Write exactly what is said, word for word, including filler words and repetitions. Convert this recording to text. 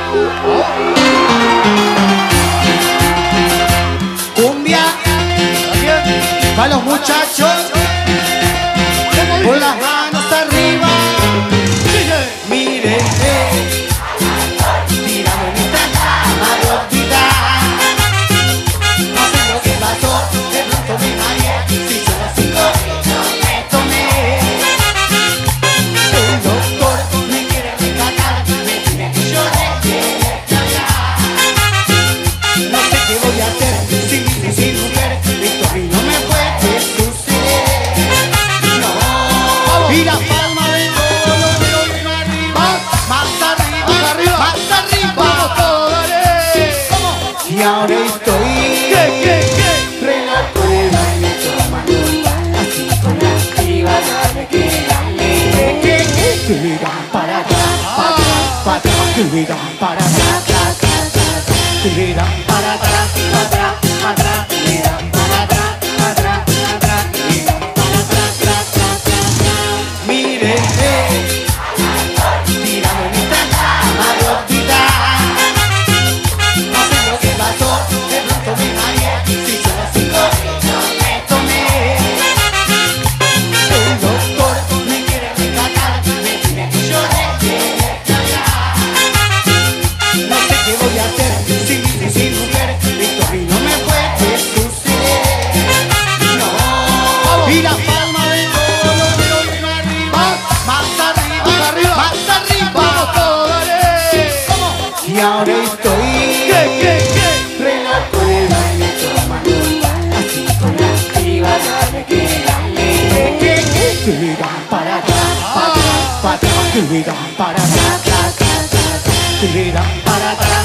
Cumbia para los muchachos con las manos arriba. Miren, tirame mi cama de olvidar. No sé lo que pasó, de pronto me mareé. Si son las cinco, no me tomé. El doctor me quiere rescatar, me tiene que llorar, quiere callar. No sé qué voy a hacer sin mi sin mujer. Esto a mí no me puede suceder. No. Y la palma del codo lo veo bien arriba. Más arriba, más arriba, más arriba. Vamos todos, dale. ¿Cómo? Y ahora estoy ¿Qué, qué, qué? Re loco de baile tomando. Así con la piba dale que dale. Que digan para atrás, para atrás, para atrás. Que digan para atrás, atrás, atrás. Que digan para atrás, para atrás, para atrás. Que digan para atrás, para atrás, para atrás. Que digan para atrás, atrás, atrás, atrás. Miren, tirame mi cama de olvidar. No sé lo que pasó, de pronto me mareé. Si son las cinco, no me tomé. El doctor me quiere rescatar, me tiene que llorar, quiere callar. No sé qué voy a hacer sin mi sin mujer. Esto a mí no me puede suceder. No. Y la palma del codo lo veo bien arriba. Más arriba, más arriba, más arriba. Vamos todos, dale. ¿Cómo? Y ahora estoy ¿Qué, qué, qué? Re loco de baile tomando. Así con la piba dale que dale. Que digan para atrás, para atrás, para atrás. Que digan para atrás, atrás, atrás. Que digan para atrás.